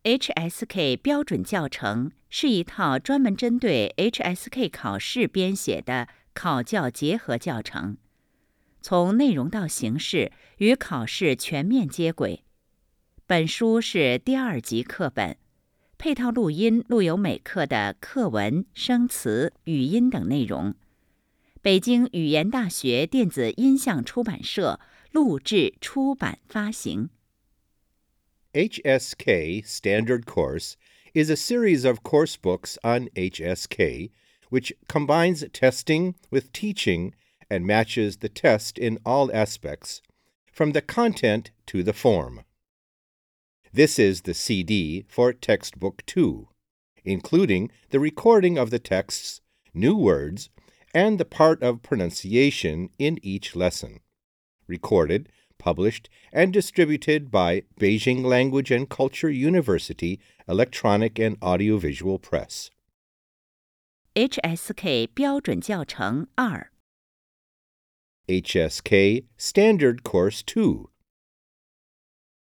HSK 标准教程是一套专门针对 HSK 考试编写的考教结合教程，从内容到形式与考试全面接轨。本书是第2级课本，配套录音录有每课的课文、生词、语音等内容。北京语言大学电子音像出版社录制、出版、发行。 HSK Standard Course is a series of course books on HSK, which combines testing with teaching and matches the test in all aspects, from the content to the form. This is the CD for Textbook 2, including the recording of the texts, new words, and the part of pronunciation in each lesson. Recorded, published, and distributed by Beijing Language and Culture University Electronic and Audiovisual Press. HSK 标准教程2 HSK Standard Course 2